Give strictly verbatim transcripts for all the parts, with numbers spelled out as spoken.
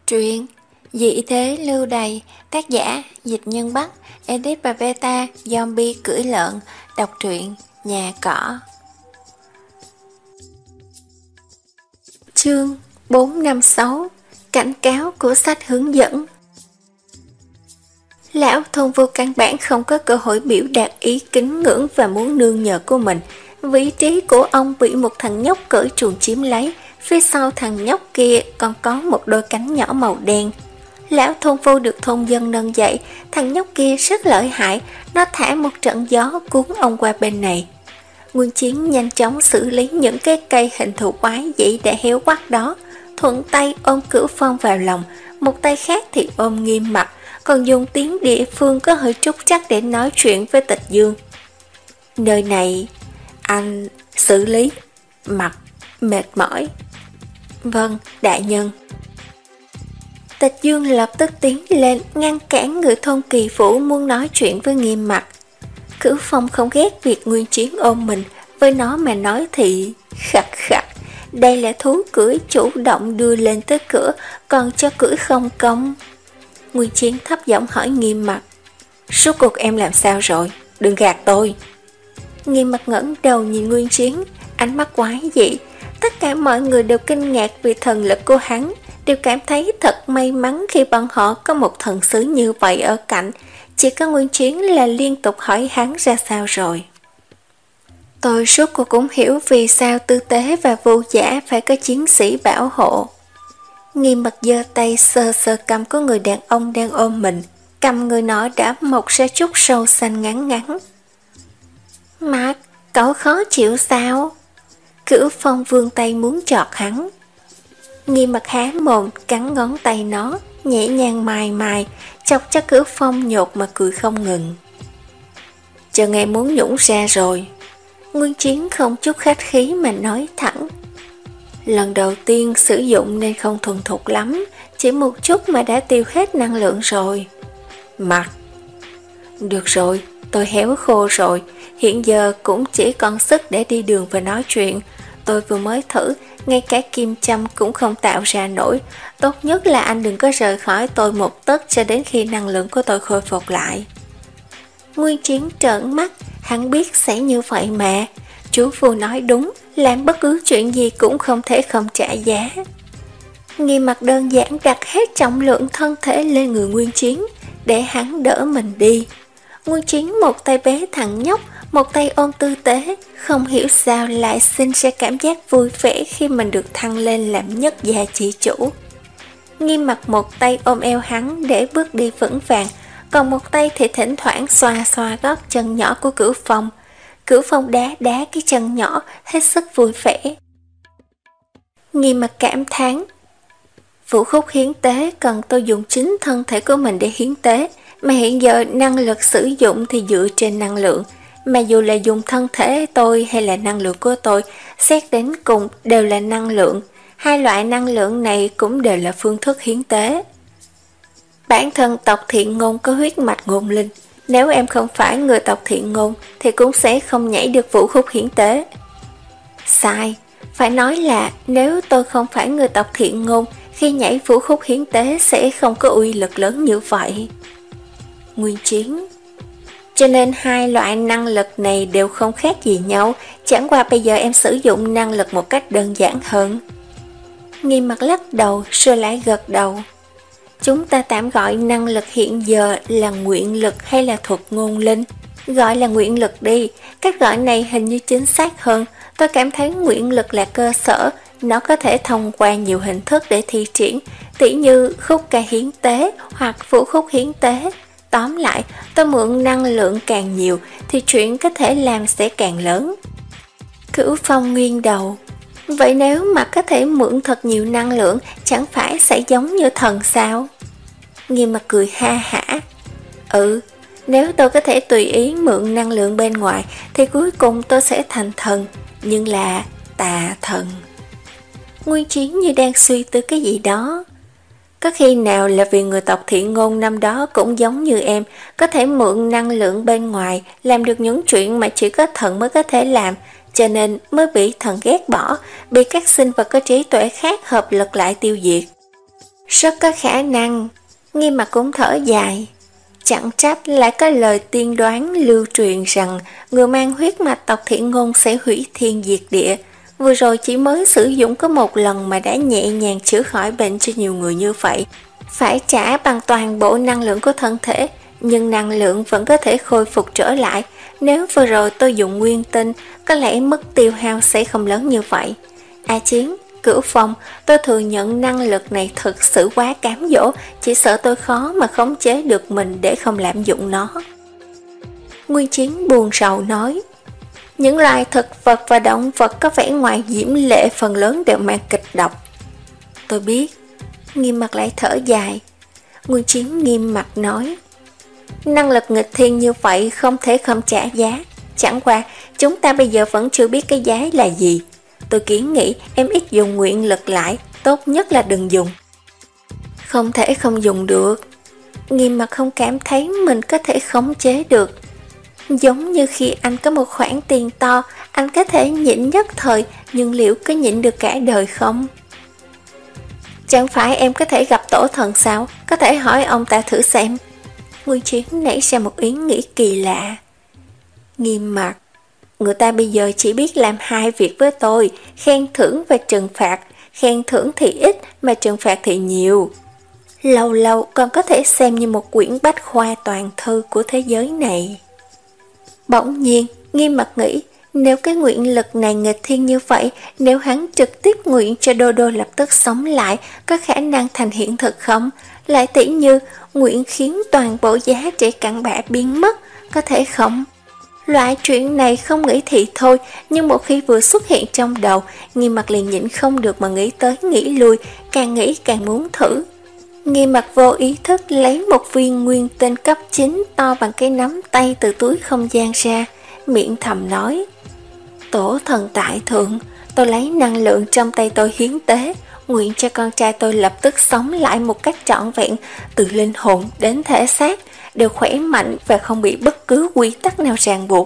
Truyện Dị thế lưu đày, tác giả Dịch Nhân Bắc, edit và beta Zombie cưỡi lợn, đọc truyện Nhà Cỏ. Chương bốn năm sáu. Cảnh cáo của sách hướng dẫn. Lão thôn vô căn bản không có cơ hội biểu đạt ý kính ngưỡng và muốn nương nhờ của mình. Vị trí của ông bị một thằng nhóc cởi truồng chiếm lấy. Phía sau thằng nhóc kia còn có một đôi cánh nhỏ màu đen. Lão thôn vô được thôn dân nâng dậy. Thằng nhóc kia rất lợi hại. Nó thả một trận gió cuốn ông qua bên này. Nguyên Chiến nhanh chóng xử lý những cái cây hình thù quái dĩ đã héo quắc đó. Thuận tay ôm Cửu Phong vào lòng, một tay khác thì ôm Nghiêm Mặc, còn dùng tiếng địa phương có hơi trúc trắc để nói chuyện với Tịch Dương. Nơi này anh xử lý. Mặt mệt mỏi. Vâng, đại nhân. Tịch Dương lập tức tiến lên ngăn cản người thôn Kỳ Vũ muốn nói chuyện với Nghiêm Mặc. Cửu Phong không ghét việc Nguyên Chiến ôm mình, với nó mà nói thì khặt khặt. Đây là thú cưỡi chủ động đưa lên tới cửa, còn cho cưỡi không công. Nguyên Chiến thấp giọng hỏi Nghiêm Mặc: Suốt cuộc em làm sao rồi? Đừng gạt tôi. Nghiêm Mặc ngẩng đầu nhìn Nguyên Chiến, ánh mắt quái dị. Tất cả mọi người đều kinh ngạc vì thần lực của hắn, đều cảm thấy thật may mắn khi bọn họ có một thần sứ như vậy ở cạnh. Chỉ có Nguyên Chiến là liên tục hỏi hắn ra sao rồi. Tôi suốt cuộc cũng hiểu vì sao Tư Tế và Vô Giả phải có chiến sĩ bảo hộ. Nghiêm Mặc giơ tay sờ sờ cầm của người đàn ông đang ôm mình. Cầm người nọ đã mọc ra chút sâu xanh ngắn ngắn. Mặc, cậu khó chịu sao? Cửu Phong vươn tay muốn chọt hắn. Nghiêm Mặc há mồm cắn ngón tay nó, nhẹ nhàng mài mài, chọc cho Cửu Phong nhột mà cười không ngừng. Chờ ngày muốn nhũng ra rồi. Nguyên Chiến không chút khách khí mà nói thẳng. Lần đầu tiên sử dụng nên không thuần thục lắm, chỉ một chút mà đã tiêu hết năng lượng rồi. Mặt. Được rồi, tôi héo khô rồi, hiện giờ cũng chỉ còn sức để đi đường và nói chuyện. Tôi vừa mới thử, ngay cả kim châm cũng không tạo ra nổi. Tốt nhất là anh đừng có rời khỏi tôi một tấc cho đến khi năng lượng của tôi khôi phục lại. Nguyên Chiến trợn mắt, hắn biết sẽ như vậy mà. Chú Phu nói đúng, làm bất cứ chuyện gì cũng không thể không trả giá. Nghiêm Mặc đơn giản đặt hết trọng lượng thân thể lên người Nguyên Chiến, để hắn đỡ mình đi. Nguyên Chiến một tay bế thằng nhóc, một tay ôm Tư Tế, không hiểu sao lại sinh ra cảm giác vui vẻ khi mình được thăng lên làm nhất gia chỉ chủ. Nghiêm Mặc một tay ôm eo hắn để bước đi vững vàng, còn một tay thì thỉnh thoảng xoa xoa gót chân nhỏ của Cửu Phong. Cửu Phong đá đá cái chân nhỏ, hết sức vui vẻ. Nghiêm Mặc cảm thán: Vũ khúc hiến tế cần tôi dùng chính thân thể của mình để hiến tế, mà hiện giờ năng lực sử dụng thì dựa trên năng lượng. Mà dù là dùng thân thể tôi hay là năng lượng của tôi, xét đến cùng đều là năng lượng. Hai loại năng lượng này cũng đều là phương thức hiến tế. Bản thân tộc Thiện Ngôn có huyết mạch ngôn linh. Nếu em không phải người tộc Thiện Ngôn thì cũng sẽ không nhảy được vũ khúc hiến tế. Sai, phải nói là nếu tôi không phải người tộc Thiện Ngôn, khi nhảy vũ khúc hiến tế sẽ không có uy lực lớn như vậy. Nguyên Chiến: Cho nên hai loại năng lực này đều không khác gì nhau, chẳng qua bây giờ em sử dụng năng lực một cách đơn giản hơn. Nghiêm Mặc lắc đầu rồi lại gật đầu. Chúng ta tạm gọi năng lực hiện giờ là nguyện lực hay là thuật ngôn linh. Gọi là nguyện lực đi, cách gọi này hình như chính xác hơn. Tôi cảm thấy nguyện lực là cơ sở, nó có thể thông qua nhiều hình thức để thi triển, tỉ như khúc ca hiến tế hoặc vũ khúc hiến tế. Tóm lại, tôi mượn năng lượng càng nhiều thì chuyện có thể làm sẽ càng lớn. Cửu Phong nghiêng đầu. Vậy nếu mà có thể mượn thật nhiều năng lượng, chẳng phải sẽ giống như thần sao? Nghiêm Mặc cười ha hả. Ừ, nếu tôi có thể tùy ý mượn năng lượng bên ngoài thì cuối cùng tôi sẽ thành thần, nhưng là tà thần. Nguyên Chiến như đang suy tư cái gì đó. Có khi nào là vì người tộc Thiện Ngôn năm đó cũng giống như em, có thể mượn năng lượng bên ngoài, làm được những chuyện mà chỉ có thần mới có thể làm, cho nên mới bị thần ghét bỏ, bị các sinh vật có trí tuệ khác hợp lực lại tiêu diệt. Rất có khả năng. Nghiêm Mặc cũng thở dài. Chẳng trách lại có lời tiên đoán lưu truyền rằng người mang huyết mạch tộc Thiện Ngôn sẽ hủy thiên diệt địa. Vừa rồi chỉ mới sử dụng có một lần mà đã nhẹ nhàng chữa khỏi bệnh cho nhiều người như vậy. Phải trả bằng toàn bộ năng lượng của thân thể, nhưng năng lượng vẫn có thể khôi phục trở lại. Nếu vừa rồi tôi dùng nguyên tinh, có lẽ mức tiêu hao sẽ không lớn như vậy. A Chiến, Cửu Phong, tôi thừa nhận năng lực này thực sự quá cám dỗ, chỉ sợ tôi khó mà khống chế được mình để không lạm dụng nó. Nguyên Chiến buồn rầu nói, những loài thực vật và động vật có vẻ ngoài diễm lệ phần lớn đều mang kịch độc. Tôi biết. Nghiêm Mặc lại thở dài. Nguyên Chiến nghiêm mặt nói, năng lực nghịch thiên như vậy không thể không trả giá. Chẳng qua chúng ta bây giờ vẫn chưa biết cái giá là gì. Tôi kiến nghị em ít dùng nguyện lực lại, tốt nhất là đừng dùng. Không thể không dùng được. Nghiêm Mặc không cảm thấy mình có thể khống chế được. Giống như khi anh có một khoản tiền to, anh có thể nhịn nhất thời, nhưng liệu có nhịn được cả đời không? Chẳng phải em có thể gặp tổ thần sao? Có thể hỏi ông ta thử xem. Nguyên Chiến nảy ra một ý nghĩ kỳ lạ. Nghiêm Mặc, người ta bây giờ chỉ biết làm hai việc với tôi, khen thưởng và trừng phạt. Khen thưởng thì ít, mà trừng phạt thì nhiều. Lâu lâu còn có thể xem như một quyển bách khoa toàn thư của thế giới này. Bỗng nhiên, Nghiêm Mặc nghĩ, nếu cái nguyện lực này nghịch thiên như vậy, nếu hắn trực tiếp nguyện cho Đô Đô lập tức sống lại, có khả năng thành hiện thực không? Lại tỉ như, nguyện khiến toàn bộ giá trị cặn bã biến mất, có thể không? Loại chuyện này không nghĩ thì thôi, nhưng một khi vừa xuất hiện trong đầu, Nghiêm Mặc liền nhịn không được mà nghĩ tới nghĩ lui, càng nghĩ càng muốn thử. Nghiêm Mặc vô ý thức lấy một viên nguyên tinh cấp chín to bằng cái nắm tay từ túi không gian ra, miệng thầm nói, tổ thần tại thượng, tôi lấy năng lượng trong tay tôi hiến tế, nguyện cho con trai tôi lập tức sống lại một cách trọn vẹn, từ linh hồn đến thể xác, đều khỏe mạnh và không bị bất cứ quy tắc nào ràng buộc.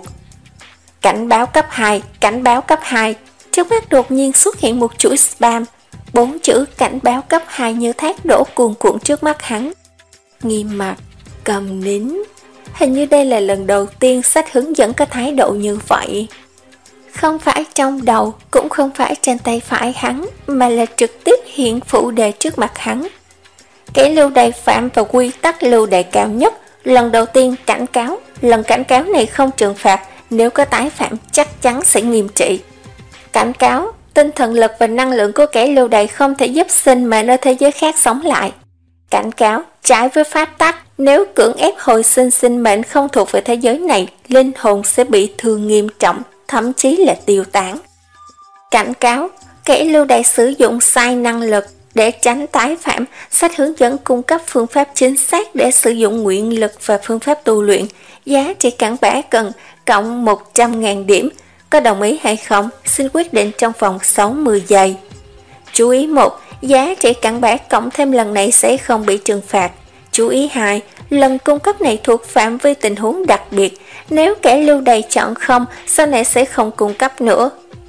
Cảnh báo cấp hai, cảnh báo cấp hai, trước mắt đột nhiên xuất hiện một chuỗi spam, bốn chữ cảnh báo cấp hai như thác đổ cuồn cuộn trước mắt hắn. Nghiêm Mặc cầm nín. Hình như đây là lần đầu tiên sách hướng dẫn có thái độ như vậy. Không phải trong đầu, cũng không phải trên tay phải hắn, mà là trực tiếp hiện phụ đề trước mặt hắn. Kẻ lưu đày phạm vào quy tắc lưu đày cao nhất, lần đầu tiên cảnh cáo, lần cảnh cáo này không trừng phạt, nếu có tái phạm chắc chắn sẽ nghiêm trị. Cảnh cáo, tinh thần lực và năng lượng của kẻ lưu đày không thể giúp sinh mệnh ở thế giới khác sống lại. Cảnh cáo, trái với pháp tắc, nếu cưỡng ép hồi sinh sinh mệnh không thuộc về thế giới này, linh hồn sẽ bị thương nghiêm trọng, thậm chí là tiêu tán. Cảnh cáo, kẻ lưu đày sử dụng sai năng lực để tránh tái phạm, sách hướng dẫn cung cấp phương pháp chính xác để sử dụng nguyện lực và phương pháp tu luyện, giá trị cặn bã cần cộng một trăm nghìn điểm. Có đồng ý hay không? Xin quyết định trong vòng sáu mươi giây. Chú ý một, giá trị cặn bã cộng thêm lần này sẽ không bị trừng phạt. Chú ý hai, lần cung cấp này thuộc phạm vi tình huống đặc biệt, nếu kẻ lưu đày chọn không, sau này sẽ không cung cấp nữa.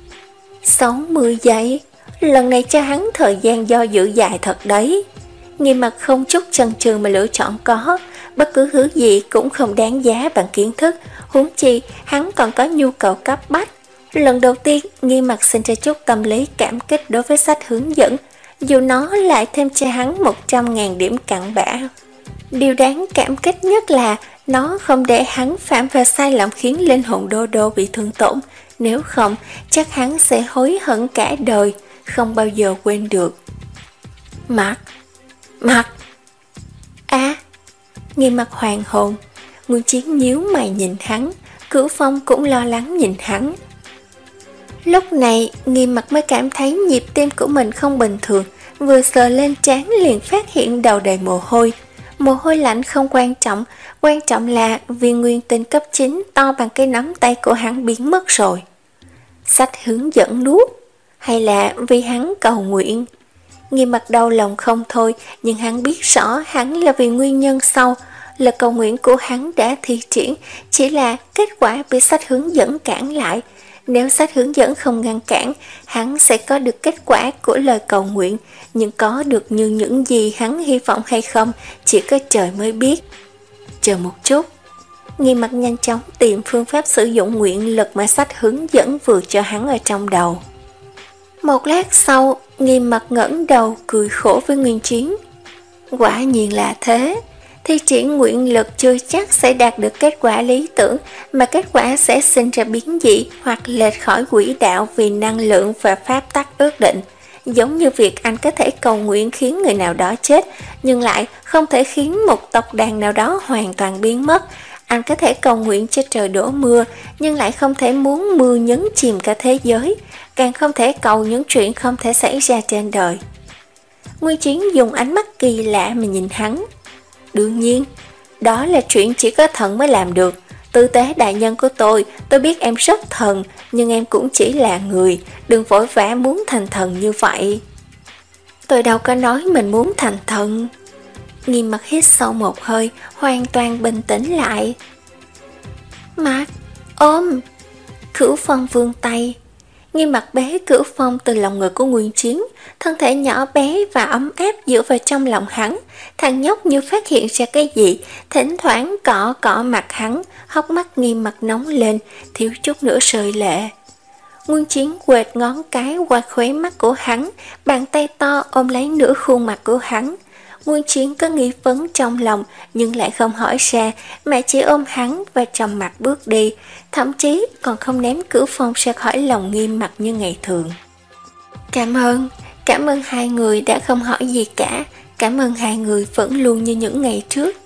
sáu mươi giây, lần này cho hắn thời gian do dự dài thật đấy. Nghiêm Mặc không chút chần chừ mà lựa chọn có, bất cứ thứ gì cũng không đáng giá bằng kiến thức, huống chi hắn còn có nhu cầu cấp bách. Lần đầu tiên, Nghiêm Mặc sinh ra chút tâm lý cảm kích đối với sách hướng dẫn, dù nó lại thêm cho hắn một trăm nghìn điểm cặn bã. Điều đáng cảm kích nhất là nó không để hắn phạm vào sai lầm khiến linh hồn Đô Đô bị thương tổn, nếu không chắc hắn sẽ hối hận cả đời, không bao giờ quên được. Mặc, Mặc, á, Nghiêm Mặc hoàng hồn. Nguyên Chiến nhíu mày nhìn hắn, Cửu Phong cũng lo lắng nhìn hắn. Lúc này, Nghiêm Mặc mới cảm thấy nhịp tim của mình không bình thường, vừa sờ lên trán liền phát hiện đầu đầy mồ hôi. Mồ hôi lạnh không quan trọng, quan trọng là viên nguyên tinh cấp chín to bằng cái nắm tay của hắn biến mất rồi. Sách hướng dẫn nuốt, hay là vì hắn cầu nguyện? Nghiêm Mặc đau lòng không thôi, nhưng hắn biết rõ hắn là vì nguyên nhân sau. Lời cầu nguyện của hắn đã thi triển, chỉ là kết quả bị sách hướng dẫn cản lại. Nếu sách hướng dẫn không ngăn cản, hắn sẽ có được kết quả của lời cầu nguyện, nhưng có được như những gì hắn hy vọng hay không, chỉ có trời mới biết. Chờ một chút. Nghiêm Mặc nhanh chóng tìm phương pháp sử dụng nguyện lực mà sách hướng dẫn vừa cho hắn ở trong đầu. Một lát sau, Nghiêm Mặc ngẩng đầu cười khổ với Nguyên Chiến. Quả nhiên là thế, thi triển nguyện lực chưa chắc sẽ đạt được kết quả lý tưởng, mà kết quả sẽ sinh ra biến dị hoặc lệch khỏi quỹ đạo vì năng lượng và pháp tắc ước định. Giống như việc anh có thể cầu nguyện khiến người nào đó chết, nhưng lại không thể khiến một tộc đàn nào đó hoàn toàn biến mất. Anh có thể cầu nguyện cho trời đổ mưa, nhưng lại không thể muốn mưa nhấn chìm cả thế giới, càng không thể cầu những chuyện không thể xảy ra trên đời. Nguyên Chiến dùng ánh mắt kỳ lạ mà nhìn hắn. Đương nhiên, đó là chuyện chỉ có thần mới làm được. Tư tế đại nhân của tôi, tôi biết em rất thần, nhưng em cũng chỉ là người, đừng vội vã muốn thành thần như vậy. Tôi đâu có nói mình muốn thành thần. Nghiêm Mặc hít sâu một hơi, hoàn toàn bình tĩnh lại. Mặc, ôm. Cửu Phong vươn tay. Nghiêm Mặc bế Cửu Phong từ lòng ngực của Nguyên Chiến, thân thể nhỏ bé và ấm áp dựa vào trong lòng hắn. Thằng nhóc như phát hiện ra cái gì, thỉnh thoảng cọ cọ mặt hắn, hốc mắt Nghiêm Mặc nóng lên, thiếu chút nữa rơi lệ. Nguyên Chiến quệt ngón cái qua khóe mắt của hắn, bàn tay to ôm lấy nửa khuôn mặt của hắn. Nguyên Chiến có nghi vấn trong lòng nhưng lại không hỏi ra, mà chỉ ôm hắn và trầm mặt bước đi, thậm chí còn không ném Cửu Phong ra khỏi lòng Nghiêm Mặc như ngày thường. Cảm ơn, cảm ơn hai người đã không hỏi gì cả, cảm ơn hai người vẫn luôn như những ngày trước.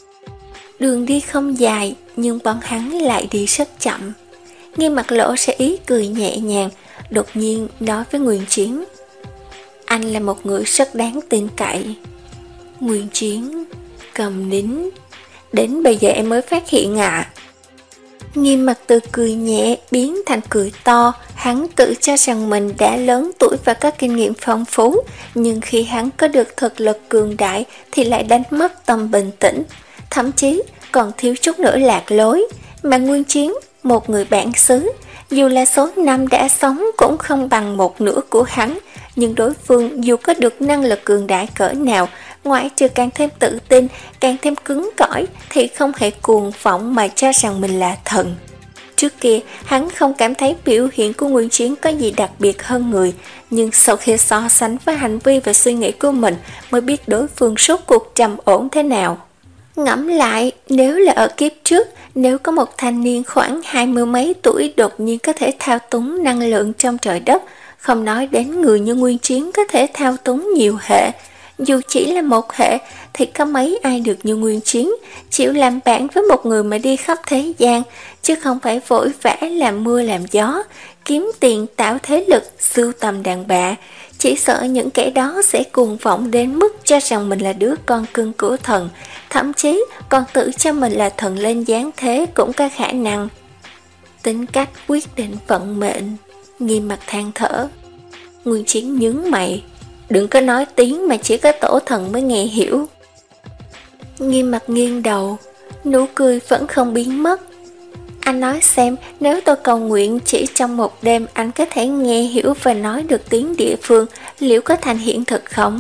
Đường đi không dài, nhưng bọn hắn lại đi rất chậm. Nghiêm Mặc lộ ra ý cười nhẹ nhàng, đột nhiên nói với Nguyên Chiến. Anh là một người rất đáng tin cậy. Nguyên Chiến cầm nín. Đến bây giờ em mới phát hiện à? Nghiêm Mặc từ cười nhẹ biến thành cười to. Hắn tự cho rằng mình đã lớn tuổi và có kinh nghiệm phong phú, nhưng khi hắn có được thực lực cường đại thì lại đánh mất tâm bình tĩnh, thậm chí còn thiếu chút nữa lạc lối. Mà Nguyên Chiến, một người bản xứ, dù là số năm đã sống cũng không bằng một nửa của hắn, nhưng đối phương dù có được năng lực cường đại cỡ nào, ngoại trừ càng thêm tự tin, càng thêm cứng cỏi, thì không hề cuồng vọng mà cho rằng mình là thần. Trước kia, hắn không cảm thấy biểu hiện của Nguyên Chiến có gì đặc biệt hơn người, nhưng sau khi so sánh với hành vi và suy nghĩ của mình mới biết đối phương rốt cuộc trầm ổn thế nào. Ngẫm lại, nếu là ở kiếp trước, nếu có một thanh niên khoảng hai mươi mấy tuổi đột nhiên có thể thao túng năng lượng trong trời đất, không nói đến người như Nguyên Chiến có thể thao túng nhiều hệ, dù chỉ là một hệ thì có mấy ai được như Nguyên Chiến, chịu làm bạn với một người mà đi khắp thế gian, chứ không phải vội vã làm mưa làm gió, kiếm tiền tạo thế lực, sưu tầm đàn bà. Chỉ sợ những kẻ đó sẽ cuồng vọng đến mức cho rằng mình là đứa con cưng của thần, thậm chí còn tự cho mình là thần lên giáng thế cũng có khả năng. Tính cách quyết định vận mệnh. Nghiêm Mặc than thở. Nguyên Chiến nhướng mày. Đừng có nói tiếng mà chỉ có tổ thần mới nghe hiểu. Nghiêm Mặc nghiêng đầu, nụ cười vẫn không biến mất. Anh nói xem, nếu tôi cầu nguyện chỉ trong một đêm anh có thể nghe hiểu và nói được tiếng địa phương, liệu có thành hiện thực không?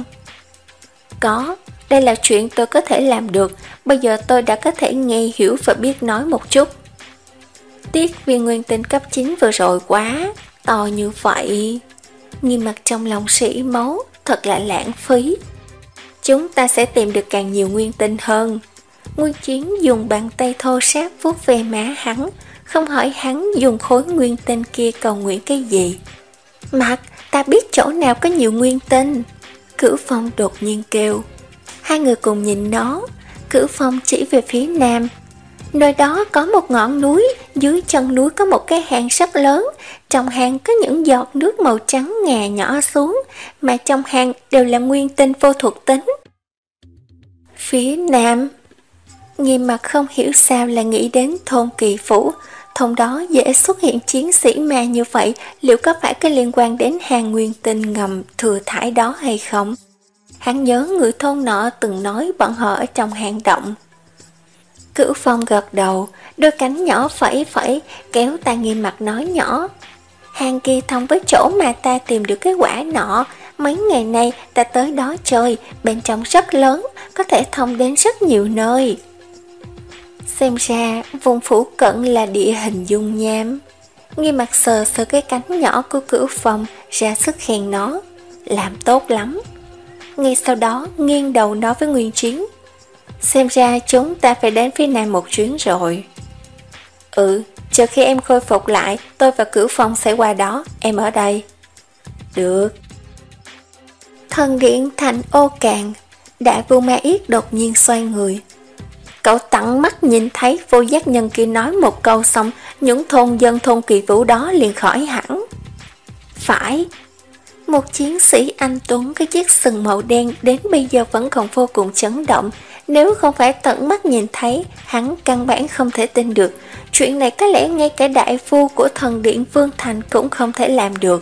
Có, đây là chuyện tôi có thể làm được. Bây giờ tôi đã có thể nghe hiểu và biết nói một chút. Tiếc viên nguyên tinh cấp chín vừa rồi quá to như vậy. Nghiêm Mặc trong lòng sỉ máu, thật là lãng phí. Chúng ta sẽ tìm được càng nhiều nguyên tinh hơn. Nguyên Chiến dùng bàn tay thô ráp vuốt về má hắn, không hỏi hắn dùng khối nguyên tinh kia cầu nguyện cái gì. Mặc, ta biết chỗ nào có nhiều nguyên tinh. Cửu Phong đột nhiên kêu. Hai người cùng nhìn nó. Cửu Phong chỉ về phía nam. Nơi đó có một ngọn núi, dưới chân núi có một cái hang rất lớn, trong hang có những giọt nước màu trắng ngà nhỏ xuống, mà trong hang đều là nguyên tinh vô thuộc tính. Phía nam. Nghiêm Mặc không hiểu sao là nghĩ đến thôn Kỳ Phủ, thôn đó dễ xuất hiện chiến sĩ ma như vậy, liệu có phải có liên quan đến hang nguyên tinh ngầm thừa thải đó hay không? Hắn nhớ người thôn nọ từng nói bọn họ ở trong hang động. Cửu Phong gật đầu, đôi cánh nhỏ phẩy phẩy kéo tai Nghiêm Mặc nói nhỏ. hang kia thông với chỗ mà ta tìm được cái quả nọ. Mấy ngày nay ta tới đó chơi, bên trong rất lớn, có thể thông đến rất nhiều nơi. Xem ra vùng phủ cận là địa hình dung nham. Nghi Mặt sờ sờ cái cánh nhỏ của Cửu Phong, ra sức khen nó. Làm tốt lắm. Ngay sau đó nghiêng đầu nói với Nguyên Chiến, xem ra chúng ta phải đến phía nam một chuyến rồi. Ừ, chờ khi em khôi phục lại, tôi và Cửu Phong sẽ qua đó, em ở đây. Được. Thần điện thành ô cạn, Đại Vu Ma Yết đột nhiên xoay người. Cậu tận mắt nhìn thấy vô giác nhân kia nói một câu xong, những thôn dân thôn Kỳ Vũ đó liền khỏi hẳn. Phải, một chiến sĩ anh tuấn cái chiếc sừng màu đen đến bây giờ vẫn còn vô cùng chấn động. Nếu không phải tận mắt nhìn thấy, hắn căn bản không thể tin được. Chuyện này có lẽ ngay cả đại phu của thần điện Vương Thành cũng không thể làm được.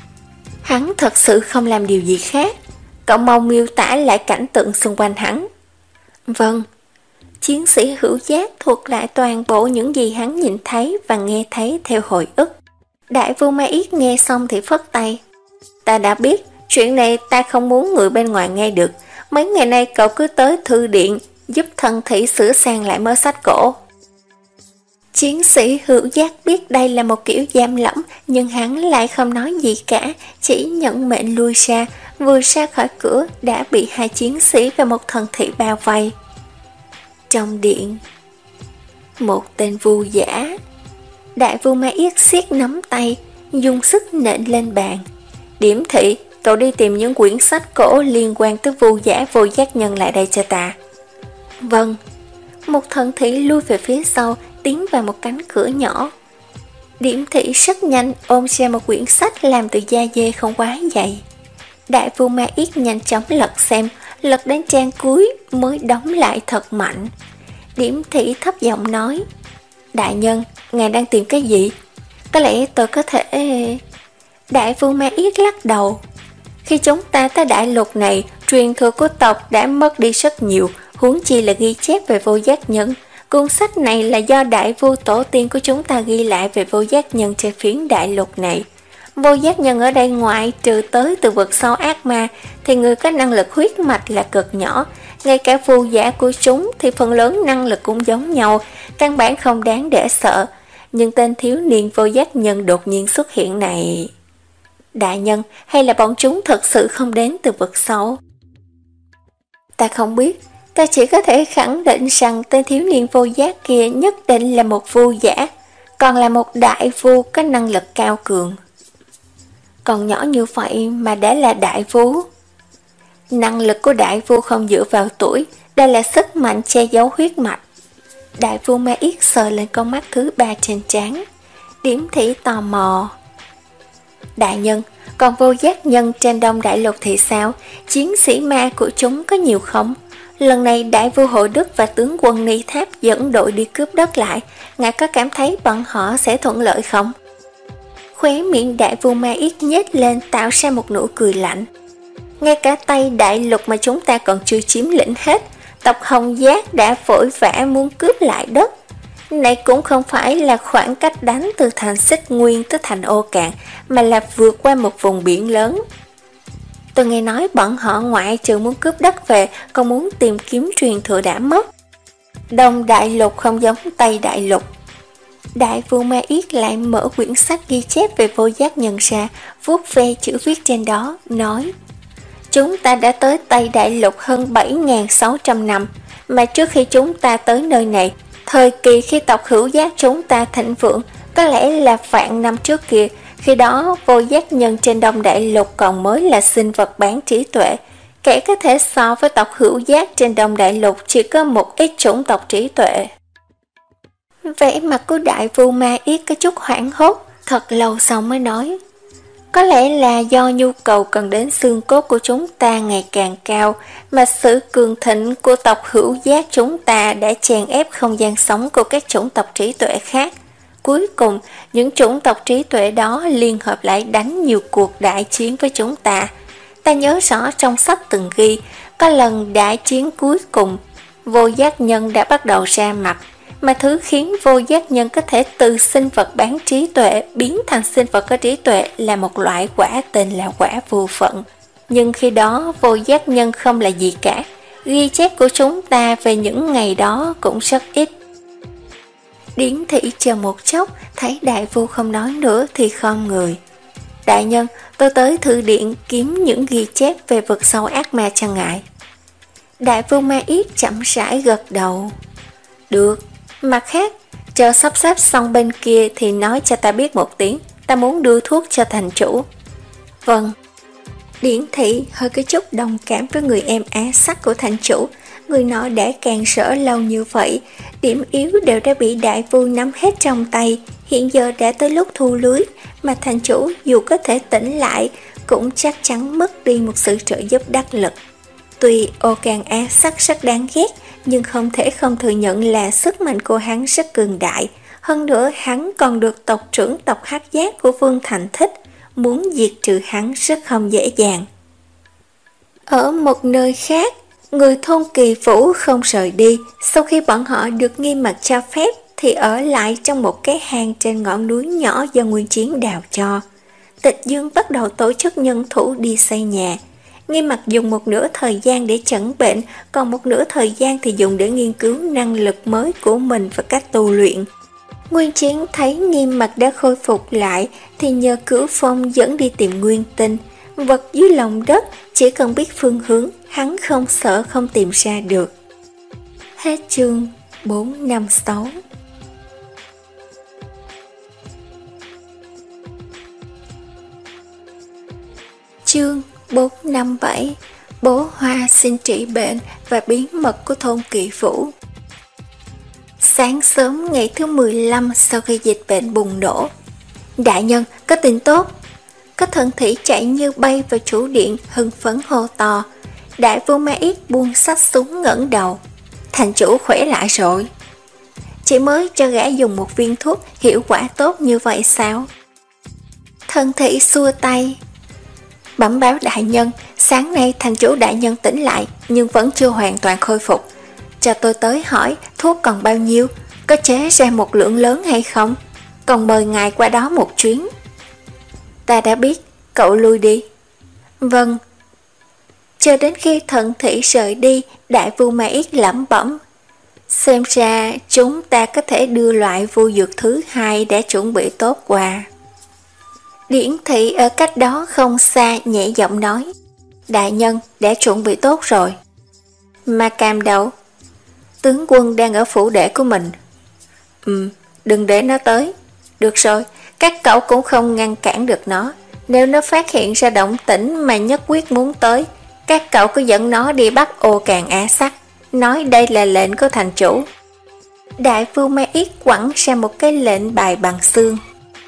Hắn thật sự không làm điều gì khác. Cậu mau miêu tả lại cảnh tượng xung quanh hắn. Vâng. Chiến sĩ hữu giác thuộc lại toàn bộ những gì hắn nhìn thấy và nghe thấy theo hồi ức. Đại Vu Ma Yết nghe xong thì phất tay. Ta đã biết, chuyện này ta không muốn người bên ngoài nghe được. Mấy ngày nay cậu cứ tới thư điện, giúp thần thị sửa sang lại mớ sách cổ. Chiến sĩ hữu giác biết đây là một kiểu giam lỏng, nhưng hắn lại không nói gì cả, chỉ nhận mệnh lui ra. Vừa ra khỏi cửa đã bị hai chiến sĩ và một thần thị bao vây. Trong điện, một tên vu giả. Đại Vu Ma Yết siết nắm tay, dùng sức nện lên bàn. Điểm thị, cậu đi tìm những quyển sách cổ liên quan tới vu giả vô giác nhân lại đây cho ta. Vâng. Một thần thị lui về phía sau, tiến vào một cánh cửa nhỏ. Điểm thị rất nhanh ôm ra một quyển sách làm từ da dê không quá dày. Đại Vu Ma Yết nhanh chóng lật xem, lật đến trang cuối mới đóng lại thật mạnh. Điểm thị thấp giọng nói, đại nhân, ngài đang tìm cái gì? Có lẽ tôi có thể... Đại Vu Ma Yết lắc đầu. Khi chúng ta tới đại lục này, truyền thừa của tộc đã mất đi rất nhiều, huống chi là ghi chép về vô giác nhân. Cuốn sách này là do đại vu tổ tiên của chúng ta ghi lại về vô giác nhân trên phiến đại lục này. Vô giác nhân ở đây ngoại trừ tới từ vực sâu ác ma thì người có năng lực huyết mạch là cực nhỏ. Ngay cả vu giả của chúng thì phần lớn năng lực cũng giống nhau, căn bản không đáng để sợ. Nhưng tên thiếu niên vô giác nhân đột nhiên xuất hiện này... Đại nhân, hay là bọn chúng thật sự không đến từ vực sâu? Ta không biết, ta chỉ có thể khẳng định rằng tên thiếu niên vô giác kia nhất định là một vu giả, còn là một đại vu có năng lực cao cường. Còn nhỏ như vậy mà đã là đại vu. Năng lực của đại vu không dựa vào tuổi, đây là sức mạnh che giấu huyết mạch. Đại Vu Ma Yết sờ lên con mắt thứ ba trên trán. Điểm thị tò mò. Đại nhân, còn vô giác nhân trên Đông Đại Lục thì sao? Chiến sĩ ma của chúng có nhiều không? Lần này Đại Vu Hội Đức và tướng quân Ni Tháp dẫn đội đi cướp đất lại, ngài có cảm thấy bọn họ sẽ thuận lợi không? Khóe miệng Đại Vu Ma Yết nhếch lên tạo ra một nụ cười lạnh. Ngay cả Tây Đại Lục mà chúng ta còn chưa chiếm lĩnh hết, tộc Hồng Giác đã vội vã muốn cướp lại đất. Này cũng không phải là khoảng cách đánh từ thành Xích Nguyên tới thành Ô Cạn, mà là vượt qua một vùng biển lớn. Tôi nghe nói bọn họ ngoại trừ muốn cướp đất về, còn muốn tìm kiếm truyền thừa đã mất. Đông Đại Lục không giống Tây Đại Lục. Đại Vu Ma Yết lại mở quyển sách ghi chép về vô giác nhân ra, vuốt ve chữ viết trên đó, nói: chúng ta đã tới Tây Đại Lục hơn bảy nghìn sáu trăm năm, mà trước khi chúng ta tới nơi này, thời kỳ khi tộc hữu giác chúng ta thịnh vượng, có lẽ là vạn năm trước kia. Khi đó vô giác nhân trên Đông Đại Lục còn mới là sinh vật bán trí tuệ. Kẻ có thể so với tộc hữu giác trên Đông Đại Lục chỉ có một ít chủng tộc trí tuệ. Vẻ mặt của Đại Vu Ma Yết có chút hoảng hốt, thật lâu sau mới nói: có lẽ là do nhu cầu cần đến xương cốt của chúng ta ngày càng cao, mà sự cường thịnh của tộc hữu giác chúng ta đã chèn ép không gian sống của các chủng tộc trí tuệ khác. Cuối cùng, những chủng tộc trí tuệ đó liên hợp lại đánh nhiều cuộc đại chiến với chúng ta. Ta nhớ rõ trong sách từng ghi, có lần đại chiến cuối cùng, vô giác nhân đã bắt đầu ra mặt, mà thứ khiến vô giác nhân có thể từ sinh vật bán trí tuệ biến thành sinh vật có trí tuệ là một loại quả tên là quả vô phận. Nhưng khi đó vô giác nhân không là gì cả, ghi chép của chúng ta về những ngày đó cũng rất ít. Điển thị chờ một chốc, thấy đại vô không nói nữa thì khom người. Đại nhân, tôi tới thư điện kiếm những ghi chép về vực sâu ác ma cho ngài. Đại vô ma yết chậm rãi gật đầu. Được, mặt khác, chờ sắp xếp xong bên kia thì nói cho ta biết một tiếng, ta muốn đưa thuốc cho thành chủ. Vâng. Điển thị hơi có chút đồng cảm với người em á sắc của thành chủ. Người nọ đã càng sở lâu như vậy, điểm yếu đều đã bị đại vu nắm hết trong tay, hiện giờ đã tới lúc thu lưới, mà thành chủ dù có thể tỉnh lại cũng chắc chắn mất đi một sự trợ giúp đắc lực. Tuy ô càng á sắc rất đáng ghét, nhưng không thể không thừa nhận là sức mạnh của hắn rất cường đại. Hơn nữa hắn còn được tộc trưởng tộc Hắc Giác của Vương Thành thích, muốn diệt trừ hắn rất không dễ dàng. Ở một nơi khác, người thôn Kỳ Vũ không rời đi, sau khi bọn họ được nghiêm mật cho phép thì ở lại trong một cái hang trên ngọn núi nhỏ do Nguyên Chiến đào cho. Tịch Dương bắt đầu tổ chức nhân thủ đi xây nhà. Nghiêm Mặt dùng một nửa thời gian để chẩn bệnh, còn một nửa thời gian thì dùng để nghiên cứu năng lực mới của mình và cách tu luyện. Nguyên Chiến thấy Nghiêm Mặt đã khôi phục lại thì nhờ Cửu Phong dẫn đi tìm nguyên tinh. Vật dưới lòng đất chỉ cần biết phương hướng, hắn không sợ không tìm ra được. Hết chương bốn năm sáu. Chương bốn năm bảy. Bố Hoa xin trị bệnh và bí mật của thôn Kỳ Vũ. Sáng sớm ngày thứ mười lăm sau khi dịch bệnh bùng nổ. Đại nhân, có tin tốt. Có thần thị chạy như bay vào chủ điện, hưng phấn hô to. Đại vô ma yết buông sách xuống ngẩng đầu. Thành chủ khỏe lại rồi. Chỉ mới cho gã dùng một viên thuốc hiệu quả tốt như vậy sao? Thần thị xua tay. Bẩm báo đại nhân, sáng nay thành chủ đại nhân tỉnh lại nhưng vẫn chưa hoàn toàn khôi phục. Cho tôi tới hỏi thuốc còn bao nhiêu, có chế ra một lượng lớn hay không? Còn mời ngài qua đó một chuyến. Ta đã biết, cậu lui đi. Vâng. Cho đến khi thần thị rời đi, đại vu ma yết lẩm bẩm. Xem ra chúng ta có thể đưa loại vu dược thứ hai đã chuẩn bị tốt qua. Điển thị ở cách đó không xa nhẹ giọng nói. Đại nhân đã chuẩn bị tốt rồi. Ma Cam đâu? Tướng quân đang ở phủ đệ của mình. Ừ, đừng để nó tới. Được rồi, các cậu cũng không ngăn cản được nó. Nếu nó phát hiện ra động tĩnh mà nhất quyết muốn tới, các cậu cứ dẫn nó đi bắt Ô Càng Á Sắc, nói đây là lệnh của thành chủ. Đại vu ma yết quẳng ra một cái lệnh bài bằng xương.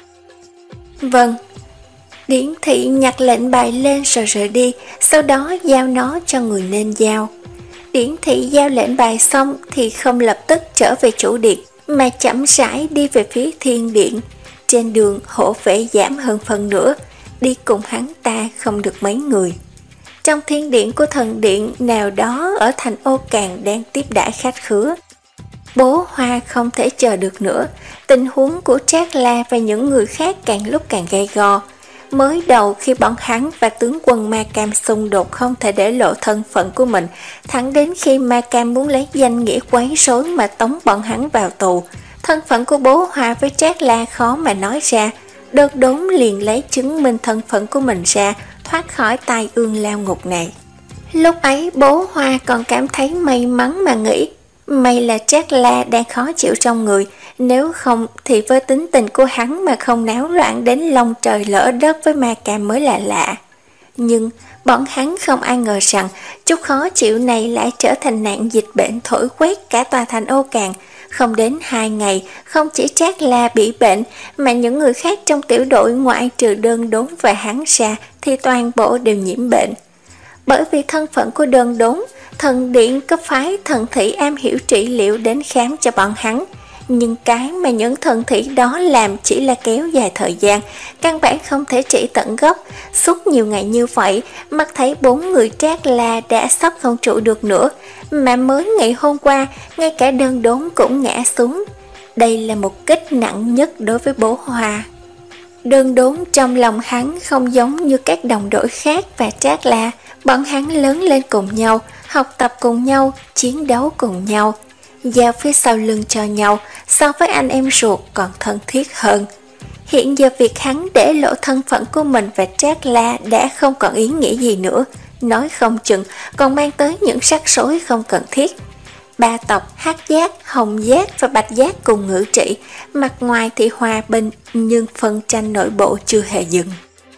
Vâng. Điển thị nhặt lệnh bài lên rồi rời đi, sau đó giao nó cho người nên giao. Điển thị giao lệnh bài xong thì không lập tức trở về chủ điện, mà chậm rãi đi về phía thiên điện. Trên đường hổ vệ giảm hơn phần nữa, đi cùng hắn ta không được mấy người. Trong thiên điện của thần điện nào đó ở thành Ô Càng đang tiếp đãi khách khứa. Bố Hoa không thể chờ được nữa, tình huống của Trác La và những người khác càng lúc càng gay go. Mới đầu khi bọn hắn và tướng quân Ma Cam xung đột không thể để lộ thân phận của mình, thẳng đến khi Ma Cam muốn lấy danh nghĩa quấy rối mà tống bọn hắn vào tù. Thân phận của bố Hoa với Trác La khó mà nói ra, Đợt Đốn liền lấy chứng minh thân phận của mình ra, thoát khỏi tai ương lao ngục này. Lúc ấy bố Hoa còn cảm thấy may mắn mà nghĩ, may là Trác La đang khó chịu trong người, nếu không thì với tính tình của hắn mà không náo loạn đến long trời lỡ đất với Ma Cam mới là lạ. Nhưng bọn hắn không ai ngờ rằng chút khó chịu này lại trở thành nạn dịch bệnh thổi quét cả tòa thành Ô Càng. Không đến hai ngày, không chỉ Trác La bị bệnh, mà những người khác trong tiểu đội ngoại trừ Đơn Đốn và hắn ra thì toàn bộ đều nhiễm bệnh. Bởi vì thân phận của Đơn Đốn, thần điện có phái thần thị am hiểu trị liệu đến khám cho bọn hắn. nhưng cái mà những thần thủy đó làm chỉ là kéo dài thời gian, căn bản không thể trị tận gốc. Suốt nhiều ngày như vậy, mắt thấy bốn người Trác La đã sắp không trụ được nữa, mà mới ngày hôm qua, ngay cả Đơn Đốn cũng ngã xuống. Đây là một kích nặng nhất đối với Bố Hoa. Đơn Đốn trong lòng hắn không giống như các đồng đội khác và Trác La, bọn hắn lớn lên cùng nhau, học tập cùng nhau, chiến đấu cùng nhau, giao phía sau lưng cho nhau, so với anh em ruột còn thân thiết hơn. Hiện giờ việc hắn để lộ thân phận của mình và Trác La đã không còn ý nghĩa gì nữa, nói không chừng còn mang tới những rắc rối không cần thiết. Ba tộc Hắc Giác, Hồng Giác và Bạch Giác cùng ngự trị, mặt ngoài thì hòa bình nhưng phân tranh nội bộ chưa hề dừng.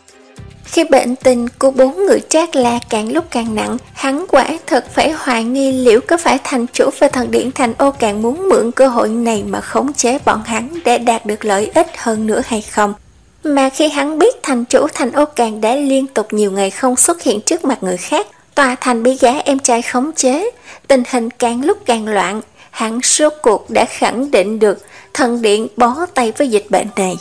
Khi bệnh tình của bốn người Trác La càng lúc càng nặng, hắn quả thật phải hoài nghi liệu có phải thành chủ và thần điện Thành Ô Càng muốn mượn cơ hội này mà khống chế bọn hắn để đạt được lợi ích hơn nữa hay không. Mà khi hắn biết thành chủ Thành Ô Càng đã liên tục nhiều ngày không xuất hiện trước mặt người khác, tòa thành bị gã em trai khống chế, tình hình càng lúc càng loạn, hắn rốt cuộc đã khẳng định được thần điện bó tay với dịch bệnh này.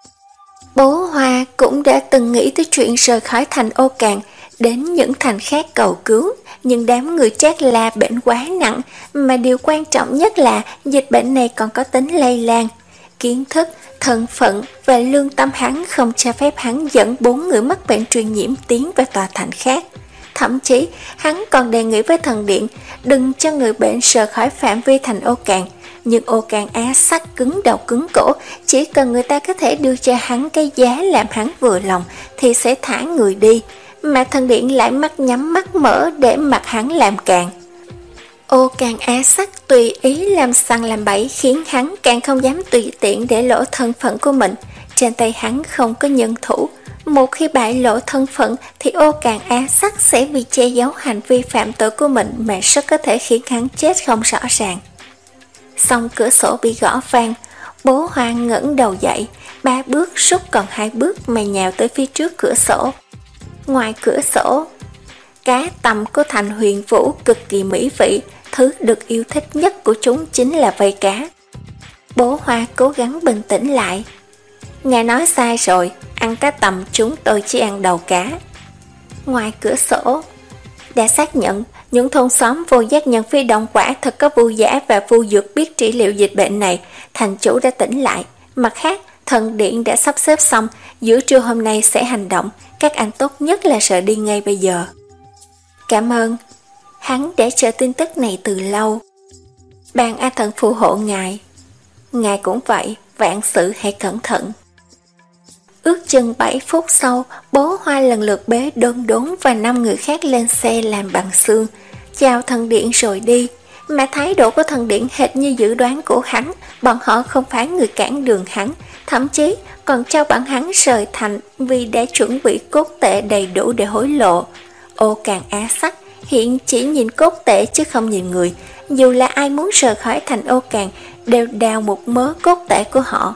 Bố Hoa cũng đã từng nghĩ tới chuyện rời khỏi thành Ô Càng, đến những thành khác cầu cứu, nhưng đám người Trác La bệnh quá nặng, mà điều quan trọng nhất là dịch bệnh này còn có tính lây lan. Kiến thức, thân phận và lương tâm hắn không cho phép hắn dẫn bốn người mắc bệnh truyền nhiễm tiến vào tòa thành khác. Thậm chí, hắn còn đề nghị với thần điện đừng cho người bệnh rời khỏi phạm vi thành Ô Càng. Nhưng Ô Càng Á Sắc cứng đầu cứng cổ, chỉ cần người ta có thể đưa cho hắn cái giá làm hắn vừa lòng thì sẽ thả người đi, mà thần điện lại mắt nhắm mắt mở để mặc hắn làm càng. Ô Càng Á Sắc tùy ý làm sằng làm bẫy khiến hắn càng không dám tùy tiện để lộ thân phận của mình. Trên tay hắn không có nhân thủ, một khi bại lộ thân phận thì Ô Càng Á Sắc sẽ vì che giấu hành vi phạm tội của mình mà rất có thể khiến hắn chết không rõ ràng. Xong cửa sổ bị gõ vang, Bố Hoa ngẩng đầu dậy, ba bước rút còn hai bước mà nhào tới phía trước cửa sổ. Ngoài cửa sổ, cá tầm của Thành Huyền Vũ cực kỳ mỹ vị, thứ được yêu thích nhất của chúng chính là vây cá. Bố Hoa cố gắng bình tĩnh lại. Ngài nói sai rồi, ăn cá tầm chúng tôi chỉ ăn đầu cá. Ngoài cửa sổ, đã xác nhận những thôn xóm vô giác nhân phía đông quả thật có vu giả và vu dược biết trị liệu dịch bệnh này. Thành chủ đã tỉnh lại. Mặt khác, thần điện đã sắp xếp xong, giữa trưa hôm nay sẽ hành động. Các anh tốt nhất là sợ đi ngay bây giờ. Cảm ơn. Hắn đã chờ tin tức này từ lâu. Ban A Thần phù hộ ngài. Ngài cũng vậy, vạn sự hãy cẩn thận. Ước chừng bảy phút sau, Bố Hoa lần lượt bế Đôn Đốn và năm người khác lên xe làm bằng xương, chào thần điện rồi đi. Mà thái độ của thần điện hệt như dự đoán của hắn, bọn họ không phải người cản đường hắn, thậm chí còn cho bọn hắn rời thành vì đã chuẩn bị cốt tệ đầy đủ để hối lộ. Ô Càng Á Sắc hiện chỉ nhìn cốt tệ chứ không nhìn người, dù là ai muốn rời khỏi thành Ô Càng đều đào một mớ cốt tệ của họ.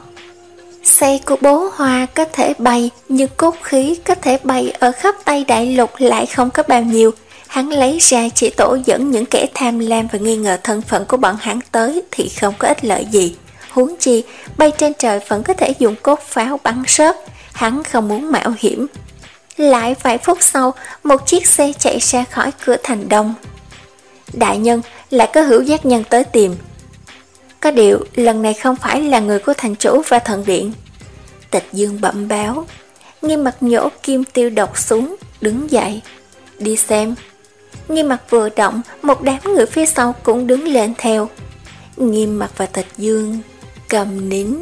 Xe của Bố Hoa có thể bay, nhưng cốt khí có thể bay ở khắp Tây Đại Lục lại không có bao nhiêu. Hắn lấy ra chỉ tổ dẫn những kẻ tham lam và nghi ngờ thân phận của bọn hắn tới thì không có ích lợi gì. Huống chi, bay trên trời vẫn có thể dùng cốt pháo bắn rớt, hắn không muốn mạo hiểm. Lại vài phút sau, một chiếc xe chạy ra khỏi cửa thành đông. Đại nhân, lại có hữu giác nhân tới tìm. Có điều, lần này không phải là người của thành chủ và thần điện. Tịch Dương bẩm báo. Nghiêm Mặt nhổ kim tiêu độc xuống, đứng dậy. Đi xem. Nghiêm Mặt vừa động, một đám người phía sau cũng đứng lên theo. Nghiêm Mặt và Tịch Dương cầm nín.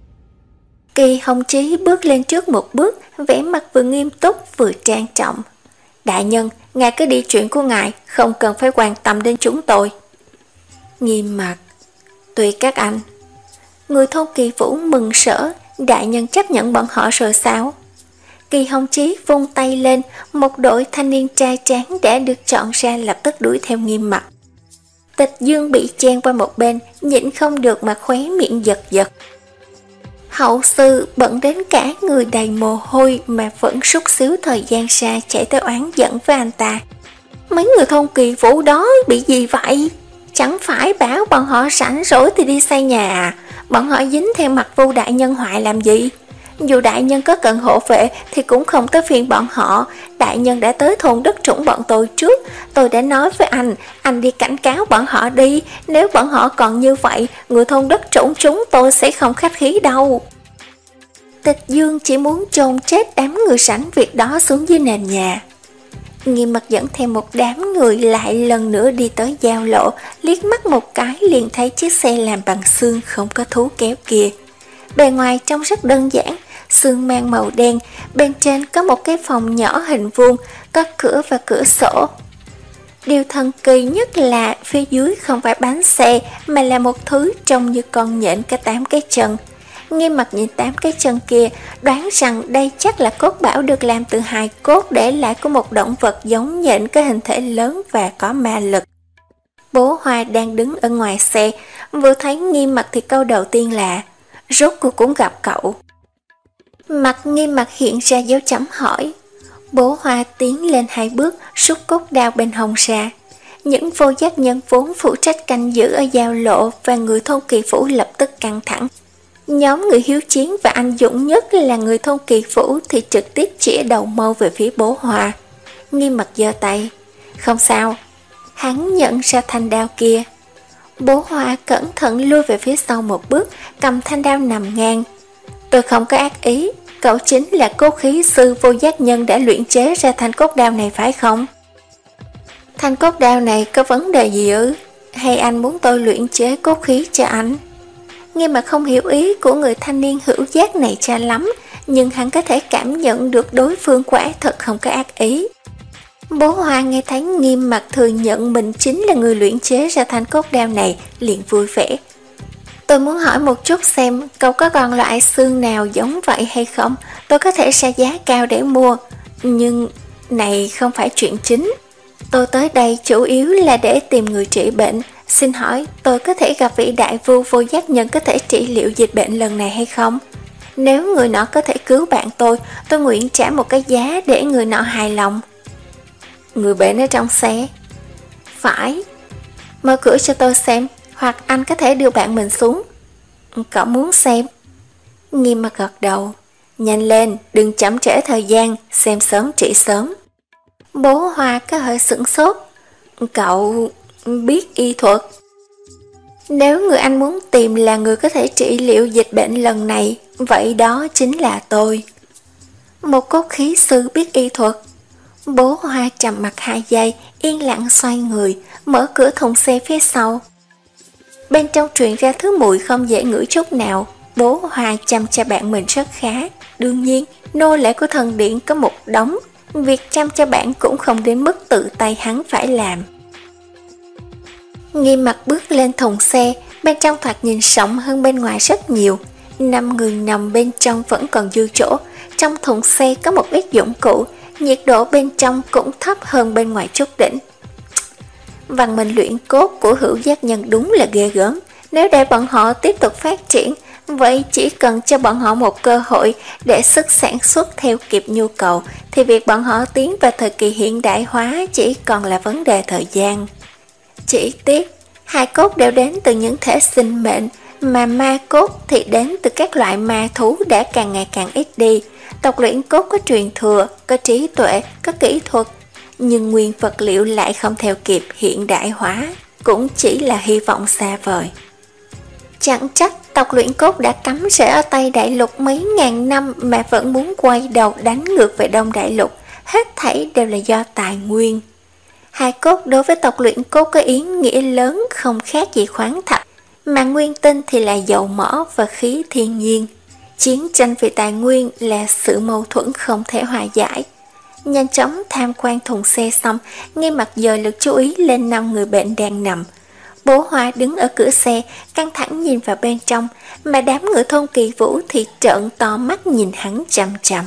Kỳ Hồng Chí bước lên trước một bước, vẻ mặt vừa nghiêm túc vừa trang trọng. Đại nhân, ngài cứ đi chuyện của ngài, không cần phải quan tâm đến chúng tôi. Nghiêm Mặt. Tùy các anh. Người thôn Kỳ Vũ mừng rỡ, đại nhân chấp nhận bọn họ rồi sao? Kỳ Hồng Chí vung tay lên, một đội thanh niên trai tráng đã được chọn ra lập tức đuổi theo Nghiêm Mặt. Tịch Dương bị chen qua một bên, nhịn không được mà khóe miệng giật giật. Hậu sư bận đến cả người đầy mồ hôi mà vẫn rút xíu thời gian ra chạy tới oán giận với anh ta. Mấy người thôn Kỳ Vũ đó bị gì vậy? Chẳng phải bảo bọn họ rảnh rỗi thì đi xây nhà à? Bọn họ dính theo mặt Vu đại nhân hoại làm gì? Dù đại nhân có cần hộ vệ thì cũng không tới phiên bọn họ. Đại nhân đã tới thôn đất trũng bọn tôi trước. Tôi đã nói với anh, anh đi cảnh cáo bọn họ đi. Nếu bọn họ còn như vậy, người thôn đất trũng chúng tôi sẽ không khách khí đâu. Tịch Dương chỉ muốn chôn chết đám người rảnh việc đó xuống dưới nền nhà. Nghiêm Mặt dẫn theo một đám người lại lần nữa đi tới giao lộ, liếc mắt một cái liền thấy chiếc xe làm bằng xương không có thú kéo kia. Bề ngoài trông rất đơn giản, xương mang màu đen, bên trên có một cái phòng nhỏ hình vuông, có cửa và cửa sổ. Điều thần kỳ nhất là phía dưới không phải bánh xe mà là một thứ trông như con nhện có tám cái chân. Nghiêm Mặt nhìn tám cái chân kia, đoán rằng đây chắc là cốt bảo được làm từ hài cốt để lại của một động vật giống nhện có hình thể lớn và có ma lực. Bố Hoa đang đứng ở ngoài xe, vừa thấy Nghiêm Mặt thì câu đầu tiên là rốt cuộc cũng gặp cậu. Mặt Nghiêm Mặt hiện ra dấu chấm hỏi. Bố Hoa tiến lên hai bước, rút cốt đao bên hông ra. Những vô giác nhân vốn phụ trách canh giữ ở giao lộ và người thôn Kỳ Phủ lập tức căng thẳng. Nhóm người hiếu chiến và anh dũng nhất là người thôn Kỳ Phủ thì trực tiếp chĩa đầu mâu về phía Bố Hoa. Nghiêm Mặt giơ tay. Không sao. Hắn nhận ra thanh đao kia. Bố Hoa cẩn thận lui về phía sau một bước, cầm thanh đao nằm ngang. Tôi không có ác ý, cậu chính là cốt khí sư vô giác nhân đã luyện chế ra thanh cốt đao này phải không? Thanh cốt đao này có vấn đề gì ư? Hay anh muốn tôi luyện chế cốt khí cho anh? Nghiêm Mặt không hiểu ý của người thanh niên hữu giác này cha lắm, nhưng hắn có thể cảm nhận được đối phương quả thật không có ác ý. Bố Hoa nghe thấy Nghiêm Mặt thừa nhận mình chính là người luyện chế ra thanh cốt đao này, liền vui vẻ. Tôi muốn hỏi một chút xem cậu có còn loại xương nào giống vậy hay không, tôi có thể ra giá cao để mua, nhưng này không phải chuyện chính. Tôi tới đây chủ yếu là để tìm người trị bệnh, xin hỏi tôi có thể gặp vị đại vu vô giác nhân có thể trị liệu dịch bệnh lần này hay không? Nếu người nọ có thể cứu bạn tôi, tôi nguyện trả một cái giá để người nọ hài lòng. Người bệnh ở trong xe. Phải. Mở cửa cho tôi xem, hoặc anh có thể đưa bạn mình xuống. Cậu muốn xem? Nghiêm Mặt gật đầu. Nhanh lên, đừng chậm trễ thời gian, xem sớm trị sớm. Bố Hoa có hơi sửng sốt. Cậu biết y thuật? Nếu người anh muốn tìm là người có thể trị liệu dịch bệnh lần này, vậy đó chính là tôi. Một cốt khí sư biết y thuật. Bố Hoa trầm mặt hai giây, yên lặng xoay người, mở cửa thùng xe phía sau. Bên trong truyền ra thứ mùi không dễ ngửi chút nào. Bố Hoa chăm cho bạn mình rất khá. Đương nhiên, nô lệ của thần điện có một đống, việc chăm cho bạn cũng không đến mức tự tay hắn phải làm. Nghiêm Mặt bước lên thùng xe, bên trong thoạt nhìn rộng hơn bên ngoài rất nhiều. Năm người nằm bên trong vẫn còn dư chỗ. Trong thùng xe có một ít dụng cụ, nhiệt độ bên trong cũng thấp hơn bên ngoài chút đỉnh. Văn minh luyện cốt của hữu giác nhân đúng là ghê gớm. Nếu để bọn họ tiếp tục phát triển, vậy chỉ cần cho bọn họ một cơ hội để sức sản xuất theo kịp nhu cầu, thì việc bọn họ tiến vào thời kỳ hiện đại hóa chỉ còn là vấn đề thời gian. Chỉ tiếc, hai cốt đều đến từ những thể sinh mệnh, mà ma cốt thì đến từ các loại ma thú đã càng ngày càng ít đi. Tộc luyện cốt có truyền thừa, có trí tuệ, có kỹ thuật, nhưng nguyên vật liệu lại không theo kịp hiện đại hóa, cũng chỉ là hy vọng xa vời. Chẳng trách tộc luyện cốt đã cắm rễ ở Tây Đại Lục mấy ngàn năm mà vẫn muốn quay đầu đánh ngược về Đông Đại Lục, hết thảy đều là do tài nguyên. Hai cốt đối với tộc luyện cốt có ý nghĩa lớn không khác gì khoáng thạch, mà nguyên tinh thì là dầu mỏ và khí thiên nhiên. Chiến tranh vì tài nguyên là sự mâu thuẫn không thể hòa giải. Nhanh chóng tham quan thùng xe xong, Nghiêm Mặt dời lực chú ý lên năm người bệnh đang nằm. Bố Hoa đứng ở cửa xe, căng thẳng nhìn vào bên trong, mà đám người thôn Kỳ Vũ thì trợn to mắt nhìn hắn chằm chằm.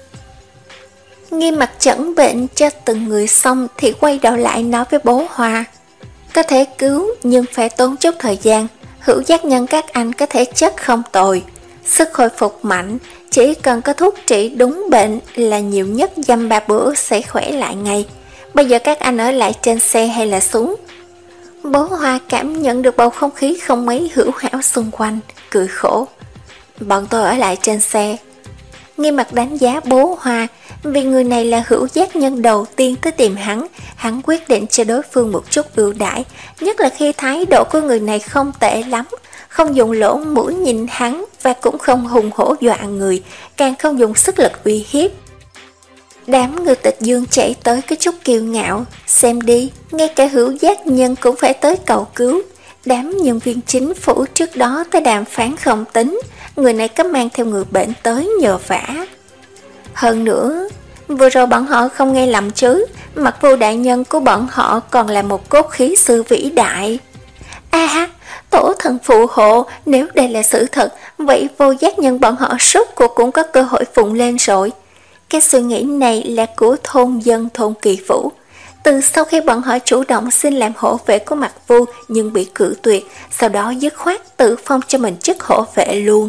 Nghiêm Mặt chẩn bệnh cho từng người xong thì quay đầu lại nói với bố Hoa. Có thể cứu nhưng phải tốn chút thời gian. Hữu giác nhân các anh có thể chất không tồi, sức hồi phục mạnh, chỉ cần có thuốc trị đúng bệnh là nhiều nhất dăm ba bữa sẽ khỏe lại ngay. Bây giờ các anh ở lại trên xe hay là xuống? Bố Hoa cảm nhận được bầu không khí không mấy hữu hảo xung quanh, cười khổ. Bọn tôi ở lại trên xe. Nghiêm Mặt đánh giá bố Hoa, vì người này là hữu giác nhân đầu tiên tới tìm hắn, hắn quyết định cho đối phương một chút ưu đãi, nhất là khi thái độ của người này không tệ lắm, không dùng lỗ mũi nhìn hắn và cũng không hùng hổ dọa người, càng không dùng sức lực uy hiếp. Đám Ngư Tịch Dương chạy tới có chút kiêu ngạo, xem đi, ngay cả hữu giác nhân cũng phải tới cầu cứu. Đám nhân viên chính phủ trước đó tới đàm phán không tính, người này có mang theo người bệnh tới nhờ vả. Hơn nữa, vừa rồi bọn họ không nghe lầm chứ, Mặc Vô đại nhân của bọn họ còn là một cốt khí sư vĩ đại. A ha, tổ thần phù hộ, nếu đây là sự thật, vậy vô giác nhân bọn họ rốt cuộc cũng có cơ hội phụng lên rồi. Cái suy nghĩ này là của thôn dân thôn Kỳ Vũ. Từ sau khi bọn họ chủ động xin làm hộ vệ của Mặc Vu nhưng bị cự tuyệt, sau đó dứt khoát tự phong cho mình chức hộ vệ luôn.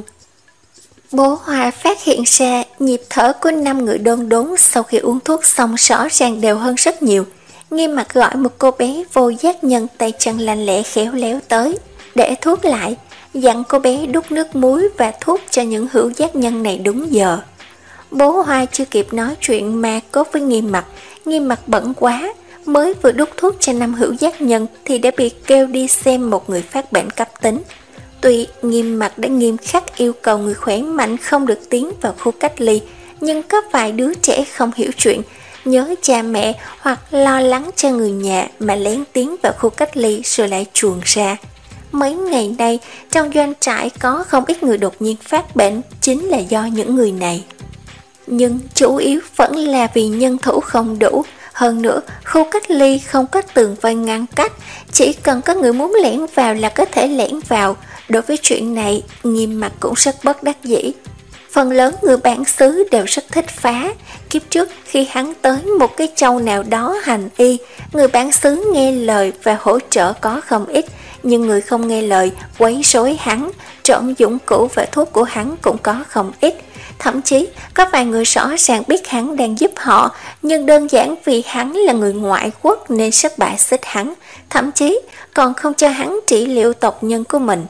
Bố Hoa phát hiện ra nhịp thở của năm người đôn đốn sau khi uống thuốc xong rõ ràng đều hơn rất nhiều. Nghiêm Mặt gọi một cô bé vô giác nhân tay chân lanh lẹ khéo léo tới, để thuốc lại, dặn cô bé đút nước muối và thuốc cho những hữu giác nhân này đúng giờ. Bố Hoa chưa kịp nói chuyện mà cốt với Nghiêm Mặt, Nghiêm Mặt bận quá, mới vừa đút thuốc cho năm hữu giác nhân thì đã bị kêu đi xem một người phát bệnh cấp tính. Tuy Nghiêm Mặt đã nghiêm khắc yêu cầu người khỏe mạnh không được tiến vào khu cách ly, nhưng có vài đứa trẻ không hiểu chuyện, nhớ cha mẹ hoặc lo lắng cho người nhà mà lén tiến vào khu cách ly rồi lại chuồn ra. Mấy ngày nay, trong doanh trại có không ít người đột nhiên phát bệnh, chính là do những người này. Nhưng chủ yếu vẫn là vì nhân thủ không đủ. Hơn nữa, khu cách ly không có tường vây ngăn cách, chỉ cần có người muốn lẻn vào là có thể lẻn vào. Đối với chuyện này, Nghiêm Mặt cũng rất bất đắc dĩ. Phần lớn người bản xứ đều rất thích phá. Kiếp trước khi hắn tới một cái châu nào đó hành y, người bản xứ nghe lời và hỗ trợ có không ít, nhưng người không nghe lời, quấy rối hắn, trộm dụng cụ và thuốc của hắn cũng có không ít. Thậm chí có vài người rõ ràng biết hắn đang giúp họ, nhưng đơn giản vì hắn là người ngoại quốc nên rất bài xích hắn, thậm chí còn không cho hắn trị liệu tộc nhân của mình.